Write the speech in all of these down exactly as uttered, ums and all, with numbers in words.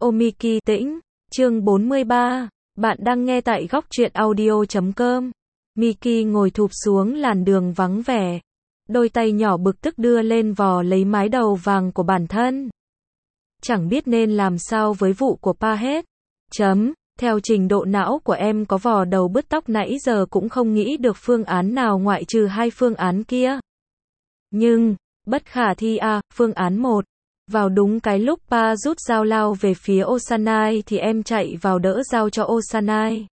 Omiki Tĩnh, chương bốn mươi ba, bạn đang nghe tại góc truyện audio chấm com. Miki ngồi thụp xuống làn đường vắng vẻ, đôi tay nhỏ bực tức đưa lên vò lấy mái đầu vàng của bản thân. Chẳng biết nên làm sao với vụ của pa hết. Chấm, theo trình độ não của em có vò đầu bứt tóc nãy giờ cũng không nghĩ được phương án nào ngoại trừ hai phương án kia. Nhưng, bất khả thi à, phương án một. Vào đúng cái lúc pa rút dao lao về phía Osanai thì em chạy vào đỡ dao cho Osanai.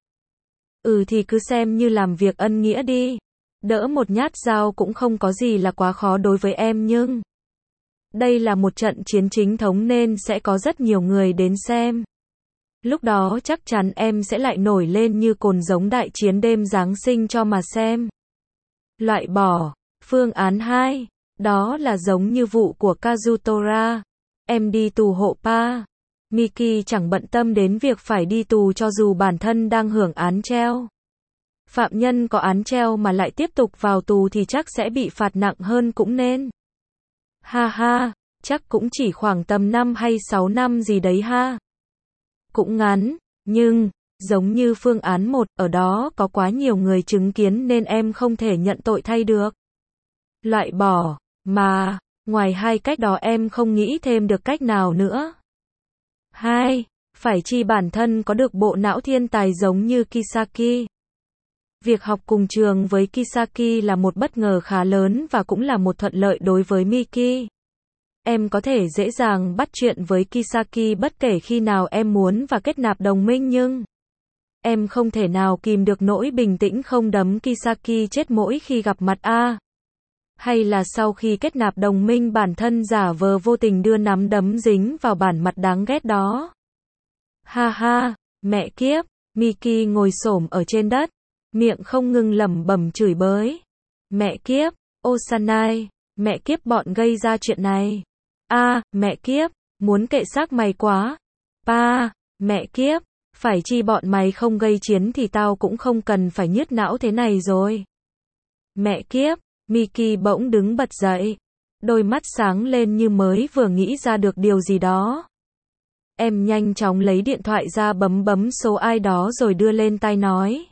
Ừ thì cứ xem như làm việc ân nghĩa đi. Đỡ một nhát dao cũng không có gì là quá khó đối với em nhưng đây là một trận chiến chính thống nên sẽ có rất nhiều người đến xem. Lúc đó chắc chắn em sẽ lại nổi lên như cồn giống đại chiến đêm Giáng sinh cho mà xem. Loại bỏ. Phương án hai. Đó là giống như vụ của Kazutora. Em đi tù hộ pa. Miki chẳng bận tâm đến việc phải đi tù cho dù bản thân đang hưởng án treo. Phạm nhân có án treo mà lại tiếp tục vào tù thì chắc sẽ bị phạt nặng hơn cũng nên. Ha ha, chắc cũng chỉ khoảng tầm năm hay sáu năm gì đấy ha. Cũng ngắn, nhưng, giống như phương án một, ở đó có quá nhiều người chứng kiến nên em không thể nhận tội thay được. Loại bỏ, mà, ngoài hai cách đó em không nghĩ thêm được cách nào nữa. Hai, phải chi bản thân có được bộ não thiên tài giống như Kisaki. Việc học cùng trường với Kisaki là một bất ngờ khá lớn và cũng là một thuận lợi đối với Miki. Em có thể dễ dàng bắt chuyện với Kisaki bất kể khi nào em muốn và kết nạp đồng minh nhưng em không thể nào kìm được nỗi bình tĩnh không đấm Kisaki chết mỗi khi gặp mặt a. Hay là sau khi kết nạp đồng minh bản thân giả vờ vô tình đưa nắm đấm dính vào bản mặt đáng ghét đó. Ha ha, mẹ kiếp, Miki ngồi xổm ở trên đất, miệng không ngừng lẩm bẩm chửi bới. Mẹ kiếp, Osanai, mẹ kiếp bọn gây ra chuyện này. A, mẹ kiếp, muốn kệ xác mày quá. Pa, mẹ kiếp, phải chi bọn mày không gây chiến thì tao cũng không cần phải nhức não thế này rồi. Mẹ kiếp, Miki bỗng đứng bật dậy, đôi mắt sáng lên như mới vừa nghĩ ra được điều gì đó. Em nhanh chóng lấy điện thoại ra bấm bấm số ai đó rồi đưa lên tai nói.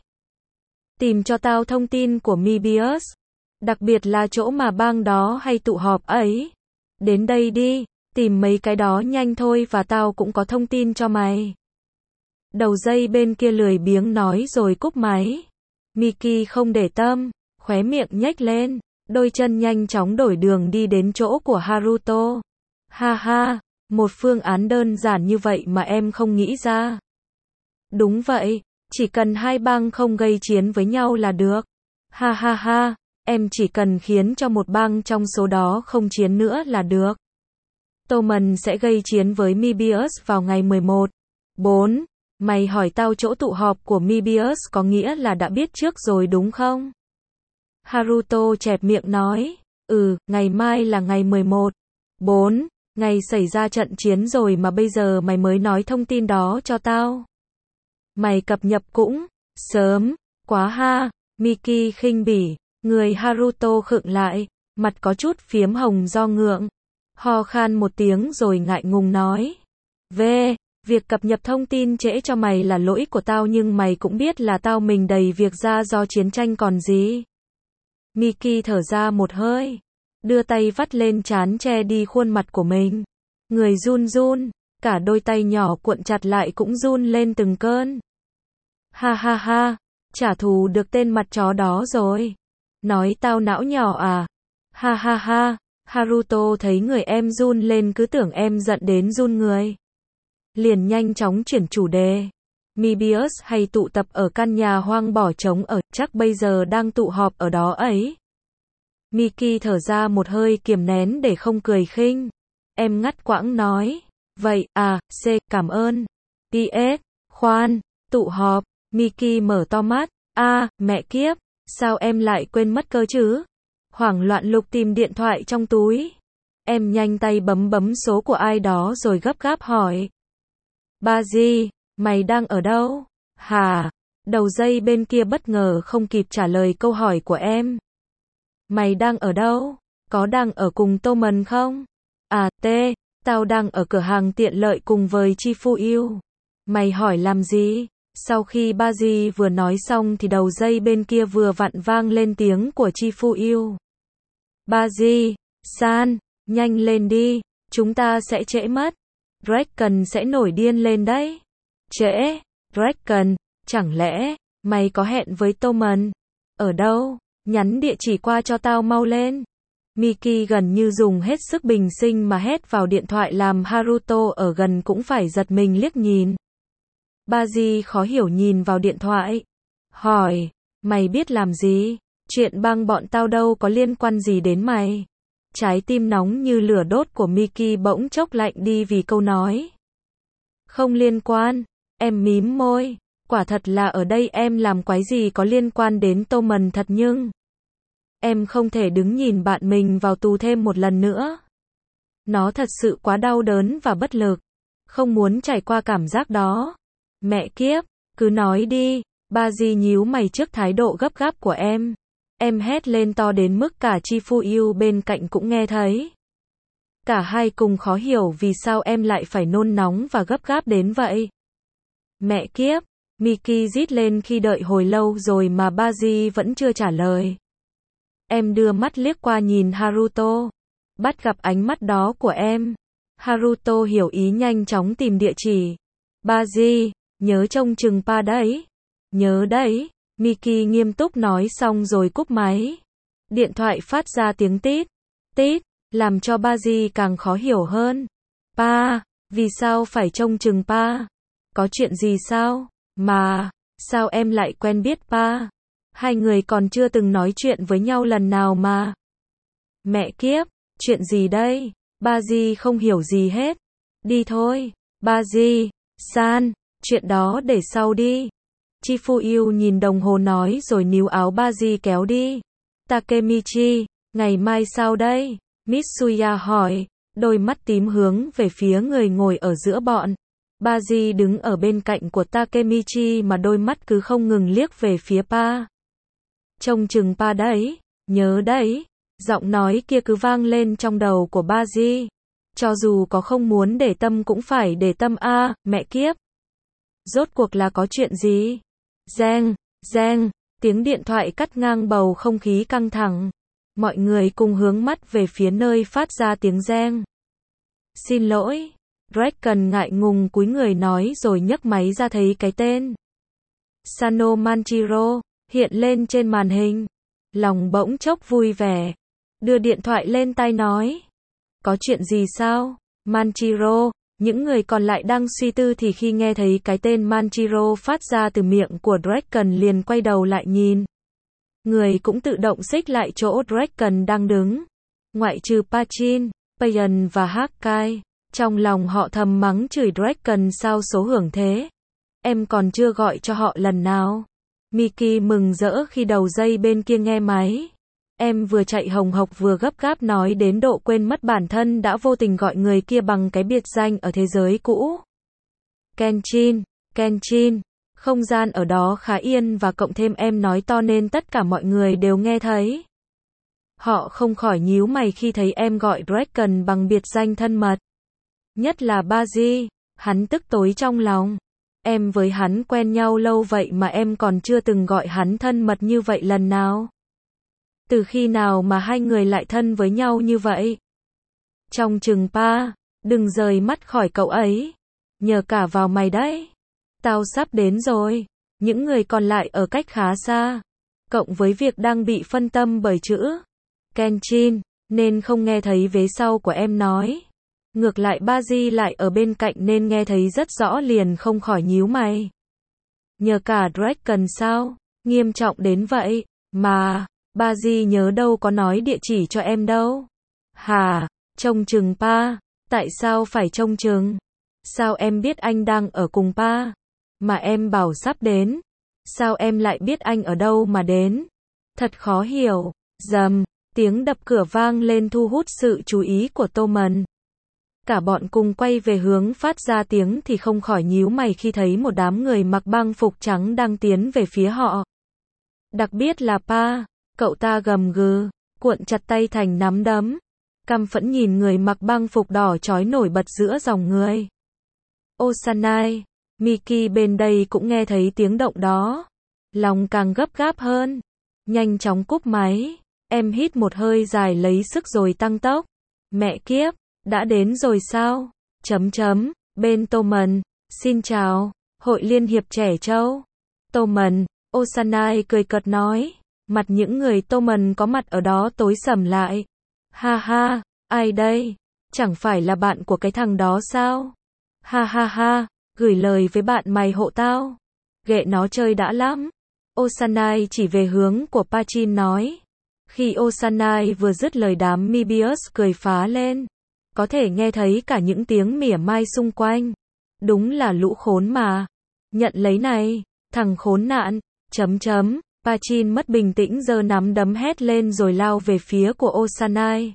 Tìm cho tao thông tin của Mobius, đặc biệt là chỗ mà bang đó hay tụ họp ấy. Đến đây đi, tìm mấy cái đó nhanh thôi và tao cũng có thông tin cho mày. Đầu dây bên kia lười biếng nói rồi cúp máy. Miki không để tâm, khóe miệng nhếch lên, đôi chân nhanh chóng đổi đường đi đến chỗ của Haruto. Ha ha, một phương án đơn giản như vậy mà em không nghĩ ra. Đúng vậy, chỉ cần hai bang không gây chiến với nhau là được. Ha ha ha, em chỉ cần khiến cho một bang trong số đó không chiến nữa là được. Toman sẽ gây chiến với Mobius vào ngày mười một. bốn. Mày hỏi tao chỗ tụ họp của Mobius có nghĩa là đã biết trước rồi đúng không? Haruto chẹp miệng nói. Ừ, ngày mai là ngày mười một. bốn. Ngày xảy ra trận chiến rồi mà bây giờ mày mới nói thông tin đó cho tao. Mày cập nhật cũng sớm quá ha. Miki khinh bỉ. Người Haruto khựng lại, mặt có chút phiếm hồng do ngượng. Ho khan một tiếng rồi ngại ngùng nói. Về, việc cập nhật thông tin trễ cho mày là lỗi của tao nhưng mày cũng biết là tao mình đầy việc ra do chiến tranh còn gì. Miki thở ra một hơi, đưa tay vắt lên trán che đi khuôn mặt của mình. Người run run, cả đôi tay nhỏ cuộn chặt lại cũng run lên từng cơn. Ha ha ha, trả thù được tên mặt chó đó rồi. Nói tao não nhỏ à? Ha ha ha, Haruto thấy người em run lên cứ tưởng em giận đến run người. Liền nhanh chóng chuyển chủ đề. Mobius hay tụ tập ở căn nhà hoang bỏ trống ở, chắc bây giờ đang tụ họp ở đó ấy. Miki thở ra một hơi kiềm nén để không cười khinh. Em ngắt quãng nói. Vậy, à, C, cảm ơn. pê ét, khoan, tụ họp. Miki mở to mắt. A, mẹ kiếp. Sao em lại quên mất cơ chứ? Hoảng loạn lục tìm điện thoại trong túi. Em nhanh tay bấm bấm số của ai đó rồi gấp gáp hỏi. Ba gì? Mày đang ở đâu? Hả? Đầu dây bên kia bất ngờ không kịp trả lời câu hỏi của em. Mày đang ở đâu? Có đang ở cùng Toman không? À, T. Tao đang ở cửa hàng tiện lợi cùng với Chi Phu Yêu. Mày hỏi làm gì? Sau khi ba Di vừa nói xong thì đầu dây bên kia vừa vặn vang lên tiếng của Chi Phu Yêu. Ba Di, san, nhanh lên đi, chúng ta sẽ trễ mất. Draken sẽ nổi điên lên đấy. Trễ? Draken, chẳng lẽ mày có hẹn với Tommen? Ở đâu? Nhắn địa chỉ qua cho tao mau lên. Miki gần như dùng hết sức bình sinh mà hét vào điện thoại làm Haruto ở gần cũng phải giật mình liếc nhìn. Ba Di khó hiểu nhìn vào điện thoại. Hỏi, mày biết làm gì? Chuyện băng bọn tao đâu có liên quan gì đến mày. Trái tim nóng như lửa đốt của Miki bỗng chốc lạnh đi vì câu nói. Không liên quan, em mím môi. Quả thật là ở đây em làm quái gì có liên quan đến Tommen thật nhưng em không thể đứng nhìn bạn mình vào tù thêm một lần nữa. Nó thật sự quá đau đớn và bất lực. Không muốn trải qua cảm giác đó. Mẹ kiếp, cứ nói đi. Ba Di nhíu mày trước thái độ gấp gáp của em. Em hét lên to đến mức cả Chi Phu Yêu bên cạnh cũng nghe thấy. Cả hai cùng khó hiểu vì sao em lại phải nôn nóng và gấp gáp đến vậy. Mẹ kiếp, Miki rít lên khi đợi hồi lâu rồi mà ba Di vẫn chưa trả lời. Em đưa mắt liếc qua nhìn Haruto. Bắt gặp ánh mắt đó của em. Haruto hiểu ý nhanh chóng tìm địa chỉ. Ba Di, nhớ trông chừng pa đấy. Nhớ đấy, Miki nghiêm túc nói xong rồi cúp máy. Điện thoại phát ra tiếng tít, tít, làm cho ba Di càng khó hiểu hơn. Pa, vì sao phải trông chừng pa? Có chuyện gì sao? Mà, sao em lại quen biết pa? Hai người còn chưa từng nói chuyện với nhau lần nào mà. Mẹ kiếp, chuyện gì đây? Ba Di không hiểu gì hết. Đi thôi, ba Di, san, chuyện đó để sau đi. Chi Phu Yêu nhìn đồng hồ nói rồi níu áo ba Di kéo đi. Takemichi, ngày mai sao đây? Mitsuya hỏi, đôi mắt tím hướng về phía người ngồi ở giữa bọn. Ba Di đứng ở bên cạnh của Takemichi mà đôi mắt cứ không ngừng liếc về phía pa. Trông chừng pa đấy, nhớ đấy. Giọng nói kia cứ vang lên trong đầu của ba Di. Cho dù có không muốn để tâm cũng phải để tâm a, à, mẹ kiếp. Rốt cuộc là có chuyện gì? Reng, reng, tiếng điện thoại cắt ngang bầu không khí căng thẳng. Mọi người cùng hướng mắt về phía nơi phát ra tiếng reng. Xin lỗi. Draken ngại ngùng cúi người nói rồi nhấc máy ra thấy cái tên Sano Manjiro hiện lên trên màn hình. Lòng bỗng chốc vui vẻ. Đưa điện thoại lên tai nói. Có chuyện gì sao? Manjiro. Những người còn lại đang suy tư thì khi nghe thấy cái tên Manjiro phát ra từ miệng của Draken liền quay đầu lại nhìn. Người cũng tự động xích lại chỗ Draken đang đứng. Ngoại trừ Pachin, Payan và Hakai. Trong lòng họ thầm mắng chửi Draken sao số hưởng thế. Em còn chưa gọi cho họ lần nào. Miki mừng rỡ khi đầu dây bên kia nghe máy. Em vừa chạy hồng hộc vừa gấp gáp nói đến độ quên mất bản thân đã vô tình gọi người kia bằng cái biệt danh ở thế giới cũ. Kenshin, Kenshin. Không gian ở đó khá yên và cộng thêm em nói to nên tất cả mọi người đều nghe thấy. Họ không khỏi nhíu mày khi thấy em gọi Draken bằng biệt danh thân mật. Nhất là ba Di, hắn tức tối trong lòng. Em với hắn quen nhau lâu vậy mà em còn chưa từng gọi hắn thân mật như vậy lần nào. Từ khi nào mà hai người lại thân với nhau như vậy? Trong chừng pa, đừng rời mắt khỏi cậu ấy. Nhờ cả vào mày đấy. Tao sắp đến rồi. Những người còn lại ở cách khá xa. Cộng với việc đang bị phân tâm bởi chữ Kenshin, nên không nghe thấy vế sau của em nói. Ngược lại ba Di lại ở bên cạnh nên nghe thấy rất rõ liền không khỏi nhíu mày. Nhờ cả Draken sao? Nghiêm trọng đến vậy, mà, ba Di nhớ đâu có nói địa chỉ cho em đâu. Hả? Trông chừng pa? Tại sao phải trông chừng? Sao em biết anh đang ở cùng pa? Mà em bảo sắp đến. Sao em lại biết anh ở đâu mà đến? Thật khó hiểu. Rầm, tiếng đập cửa vang lên thu hút sự chú ý của Tommen. Cả bọn cùng quay về hướng phát ra tiếng thì không khỏi nhíu mày khi thấy một đám người mặc băng phục trắng đang tiến về phía họ. Đặc biệt là pa, cậu ta gầm gừ, cuộn chặt tay thành nắm đấm. căm phẫn nhìn người mặc băng phục đỏ chói nổi bật giữa dòng người. Osanai, Miki bên đây cũng nghe thấy tiếng động đó. Lòng càng gấp gáp hơn. Nhanh chóng cúp máy. Em hít một hơi dài lấy sức rồi tăng tốc. Mẹ kiếp, đã đến rồi sao? Chấm chấm, bên Toman, xin chào, Hội Liên hiệp Trẻ Trâu. Toman, Osanai cười cợt nói. Mặt những người Toman có mặt ở đó tối sầm lại. Ha ha, ai đây? Chẳng phải là bạn của cái thằng đó sao? Ha ha ha, gửi lời với bạn mày hộ tao. Ghệ nó chơi đã lắm. Osanai chỉ về hướng của Pachin nói. Khi Osanai vừa dứt lời đám Mibius cười phá lên. Có thể nghe thấy cả những tiếng mỉa mai xung quanh. Đúng là lũ khốn mà. Nhận lấy này, thằng khốn nạn, chấm chấm. Pachin mất bình tĩnh giơ nắm đấm hét lên rồi lao về phía của Osanai.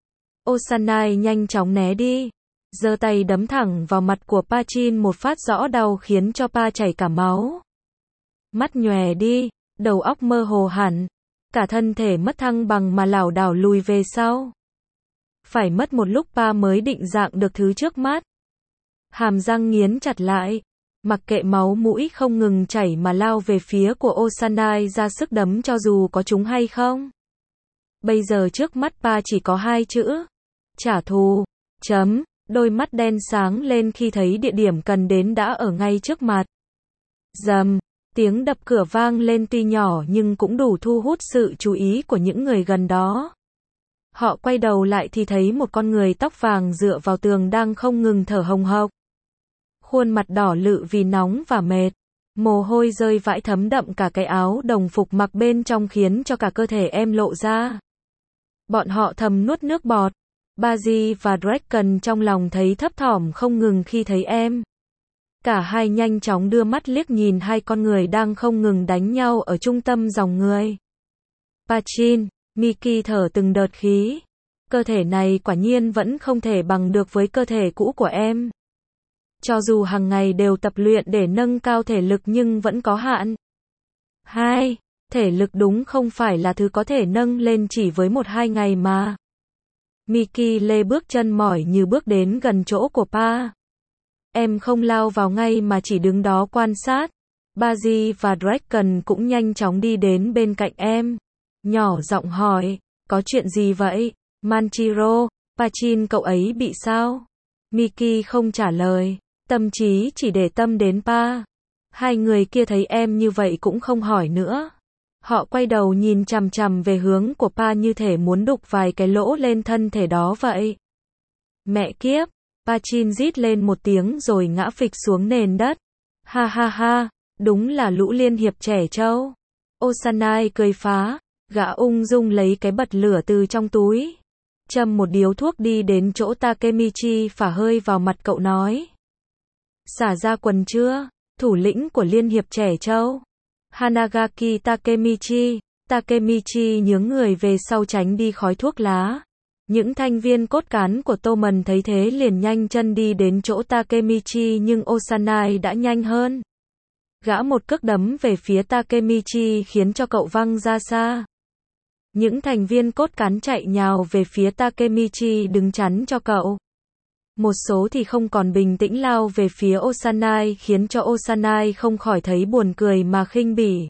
Osanai nhanh chóng né đi. Giơ tay đấm thẳng vào mặt của Pachin một phát rõ đau khiến cho Pa chảy cả máu. Mắt nhòe đi, đầu óc mơ hồ hẳn. Cả thân thể mất thăng bằng mà lảo đảo lùi về sau. Phải mất một lúc Pa mới định dạng được thứ trước mắt. Hàm răng nghiến chặt lại. Mặc kệ máu mũi không ngừng chảy mà lao về phía của Osanai ra sức đấm cho dù có trúng hay không. Bây giờ trước mắt Pa chỉ có hai chữ. Trả thù. Chấm. Đôi mắt đen sáng lên khi thấy địa điểm cần đến đã ở ngay trước mặt. Rầm. Tiếng đập cửa vang lên tuy nhỏ nhưng cũng đủ thu hút sự chú ý của những người gần đó. Họ quay đầu lại thì thấy một con người tóc vàng dựa vào tường đang không ngừng thở hồng hộc. Khuôn mặt đỏ lự vì nóng và mệt. Mồ hôi rơi vãi thấm đậm cả cái áo đồng phục mặc bên trong khiến cho cả cơ thể em lộ ra. Bọn họ thầm nuốt nước bọt. Baji và Draken trong lòng thấy thấp thỏm không ngừng khi thấy em. Cả hai nhanh chóng đưa mắt liếc nhìn hai con người đang không ngừng đánh nhau ở trung tâm dòng người. Pachin, Miki thở từng đợt khí. Cơ thể này quả nhiên vẫn không thể bằng được với cơ thể cũ của em. Cho dù hàng ngày đều tập luyện để nâng cao thể lực nhưng vẫn có hạn. Hai, thể lực đúng không phải là thứ có thể nâng lên chỉ với một hai ngày mà. Miki lê bước chân mỏi như bước đến gần chỗ của Pa. Em không lao vào ngay mà chỉ đứng đó quan sát. Baji và Draken cũng nhanh chóng đi đến bên cạnh em. Nhỏ giọng hỏi, có chuyện gì vậy? Manchiro, Pachin cậu ấy bị sao? Miki không trả lời, tâm trí chỉ để tâm đến Pa. Hai người kia thấy em như vậy cũng không hỏi nữa. Họ quay đầu nhìn chằm chằm về hướng của Pa như thể muốn đục vài cái lỗ lên thân thể đó vậy. Mẹ kiếp, Pachin rít lên một tiếng rồi ngã phịch xuống nền đất. Ha ha ha, đúng là lũ liên hiệp trẻ trâu. Osanai cười phá, gã ung dung lấy cái bật lửa từ trong túi. Châm một điếu thuốc đi đến chỗ Takemichi phả hơi vào mặt cậu nói. Xả ra quần chưa? Thủ lĩnh của liên hiệp trẻ trâu. Hanagaki Takemichi. Takemichi nhướng người về sau tránh đi khói thuốc lá. Những thành viên cốt cán của Toman thấy thế liền nhanh chân đi đến chỗ Takemichi nhưng Osanai đã nhanh hơn. Gã một cước đấm về phía Takemichi khiến cho cậu văng ra xa. Những thành viên cốt cán chạy nhào về phía Takemichi đứng chắn cho cậu. Một số thì không còn bình tĩnh lao về phía Osanai khiến cho Osanai không khỏi thấy buồn cười mà khinh bỉ.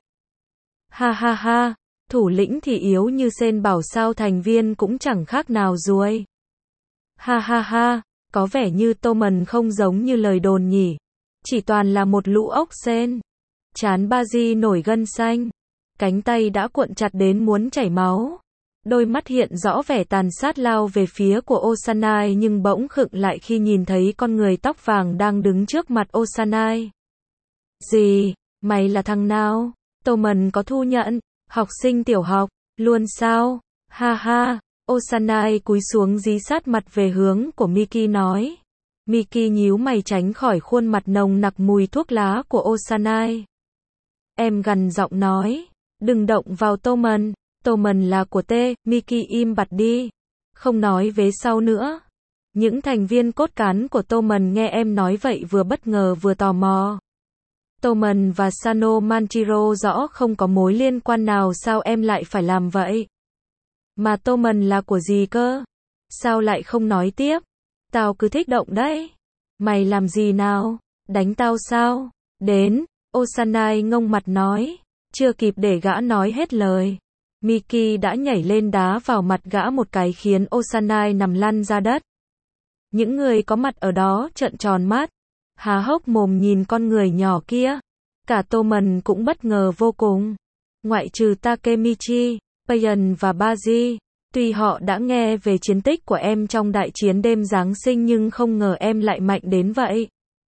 Ha ha ha, thủ lĩnh thì yếu như sên bảo sao thành viên cũng chẳng khác nào ruồi. Ha ha ha, có vẻ như Toman không giống như lời đồn nhỉ. Chỉ toàn là một lũ ốc sên. Trán Baji nổi gân xanh. Cánh tay đã cuộn chặt đến muốn chảy máu. Đôi mắt hiện rõ vẻ tàn sát lao về phía của Osanai nhưng bỗng khựng lại khi nhìn thấy con người tóc vàng đang đứng trước mặt Osanai. Gì? Mày là thằng nào? Toman có thu nhận, học sinh tiểu học, luôn sao? Ha ha, Osanai cúi xuống dí sát mặt về hướng của Miki nói. Miki nhíu mày tránh khỏi khuôn mặt nồng nặc mùi thuốc lá của Osanai. Em gằn giọng nói, đừng động vào Toman. Toman là của T, Miki im bặt đi. Không nói vế sau nữa. Những thành viên cốt cán của Toman nghe em nói vậy vừa bất ngờ vừa tò mò. Toman và Sano Manchiro rõ không có mối liên quan nào sao em lại phải làm vậy? Mà Toman là của gì cơ? Sao lại không nói tiếp? Tao cứ thích động đấy. Mày làm gì nào? Đánh tao sao? Đến, Osanai ngông mặt nói. Chưa kịp để gã nói hết lời, Miki đã nhảy lên đá vào mặt gã một cái khiến Osanai nằm lăn ra đất. Những người có mặt ở đó trợn tròn mắt, há hốc mồm nhìn con người nhỏ kia. Cả Toman cũng bất ngờ vô cùng. Ngoại trừ Takemichi, Payan và Baji, tuy họ đã nghe về chiến tích của em trong đại chiến đêm Giáng sinh nhưng không ngờ em lại mạnh đến vậy.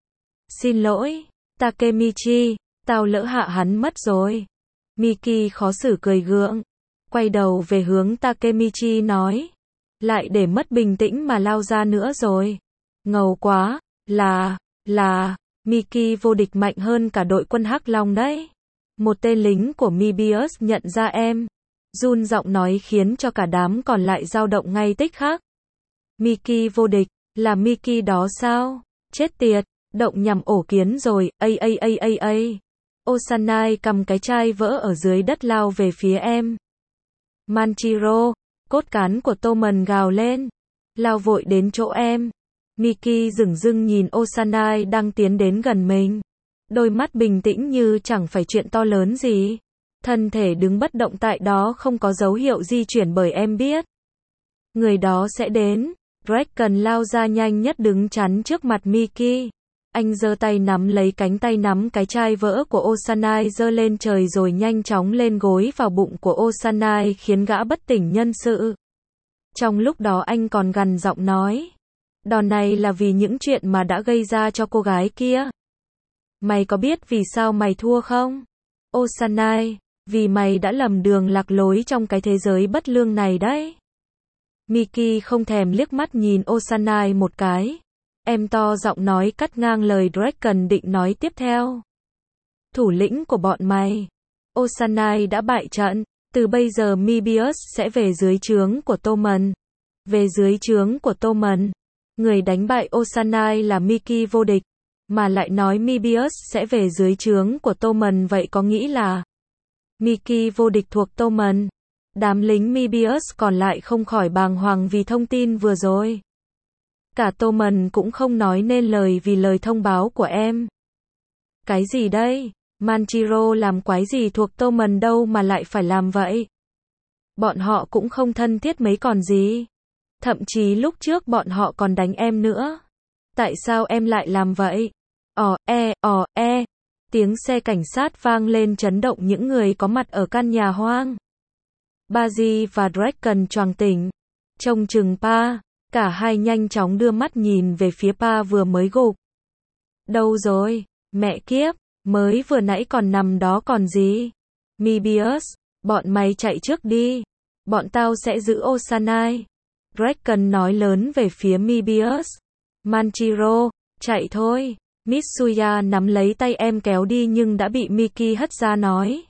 Xin lỗi, Takemichi, tao lỡ hạ hắn mất rồi. Miki khó xử cười gượng, quay đầu về hướng Takemichi nói. Lại để mất bình tĩnh mà lao ra nữa rồi. Ngầu quá, là, là, Miki vô địch mạnh hơn cả đội quân Hắc Long đấy. Một tên lính của Mebius nhận ra em. Run giọng nói khiến cho cả đám còn lại dao động ngay tích khắc. Miki vô địch, là Miki đó sao? Chết tiệt, động nhầm ổ kiến rồi, ây ây ây ây ây. Osanai cầm cái chai vỡ ở dưới đất lao về phía em. Manchiro, cốt cán của Toman gào lên. Lao vội đến chỗ em. Miki dửng dưng nhìn Osanai đang tiến đến gần mình. Đôi mắt bình tĩnh như chẳng phải chuyện to lớn gì. Thân thể đứng bất động tại đó không có dấu hiệu di chuyển bởi em biết. Người đó sẽ đến. Draken lao ra nhanh nhất đứng chắn trước mặt Miki. Anh giơ tay nắm lấy cánh tay nắm cái chai vỡ của Osanai giơ lên trời rồi nhanh chóng lên gối vào bụng của Osanai khiến gã bất tỉnh nhân sự. Trong lúc đó anh còn gằn giọng nói. Đòn này là vì những chuyện mà đã gây ra cho cô gái kia. Mày có biết vì sao mày thua không? Osanai, vì mày đã lầm đường lạc lối trong cái thế giới bất lương này đấy. Miki không thèm liếc mắt nhìn Osanai một cái. Em to giọng nói cắt ngang lời Draken định nói tiếp theo. Thủ lĩnh của bọn mày, Osanai đã bại trận. Từ bây giờ Mebius sẽ về dưới trướng của Toman. Về dưới trướng của Toman. Người đánh bại Osanai là Miki vô địch. Mà lại nói Mebius sẽ về dưới trướng của Toman, vậy có nghĩ là Miki vô địch thuộc Toman. Đám lính Mebius còn lại không khỏi bàng hoàng vì thông tin vừa rồi. Cả Toman cũng không nói nên lời vì lời thông báo của em. Cái gì đây? Manchiro làm quái gì thuộc Toman đâu mà lại phải làm vậy? Bọn họ cũng không thân thiết mấy còn gì. Thậm chí lúc trước bọn họ còn đánh em nữa. Tại sao em lại làm vậy? Ò e, ò e. Tiếng xe cảnh sát vang lên chấn động những người có mặt ở căn nhà hoang. Baji và Draken choàng tỉnh. Trông chừng Pa. Cả hai nhanh chóng đưa mắt nhìn về phía Pa vừa mới gục. Đâu rồi? Mẹ kiếp, mới vừa nãy còn nằm đó còn gì? Mebius, bọn mày chạy trước đi. Bọn tao sẽ giữ Osanai. Draken nói lớn về phía Mebius. Manchiro, chạy thôi. Mitsuya nắm lấy tay em kéo đi nhưng đã bị Miki hất ra nói.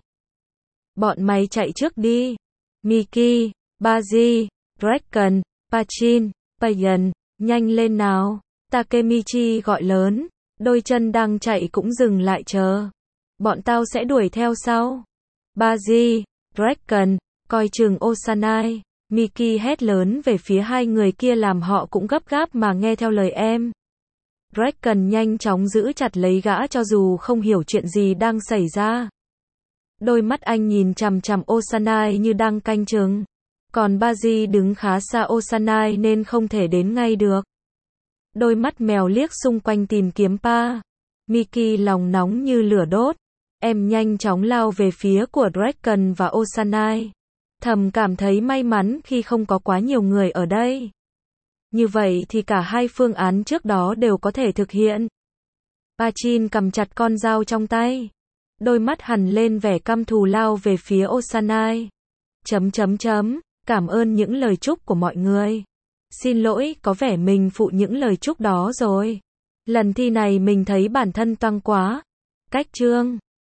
Bọn mày chạy trước đi. Miki, Baji, Draken, Pachin, Payan, nhanh lên nào. Takemichi gọi lớn. Đôi chân đang chạy cũng dừng lại chờ. Bọn tao sẽ đuổi theo sau. Baji, Draken, coi chừng Osanai. Miki hét lớn về phía hai người kia làm họ cũng gấp gáp mà nghe theo lời em. Draken nhanh chóng giữ chặt lấy gã cho dù không hiểu chuyện gì đang xảy ra. Đôi mắt anh nhìn chằm chằm Osanai như đang canh chừng. Còn Baji đứng khá xa Osanai nên không thể đến ngay được. Đôi mắt mèo liếc xung quanh tìm kiếm Pa. Miki lòng nóng như lửa đốt. Em nhanh chóng lao về phía của Draken và Osanai. Thầm cảm thấy may mắn khi không có quá nhiều người ở đây. Như vậy thì cả hai phương án trước đó đều có thể thực hiện. Pachin cầm chặt con dao trong tay. Đôi mắt hằn lên vẻ căm thù lao về phía Osanai. Chấm chấm chấm, cảm ơn những lời chúc của mọi người. Xin lỗi, có vẻ mình phụ những lời chúc đó rồi. Lần thi này mình thấy bản thân toang quá. Cách chương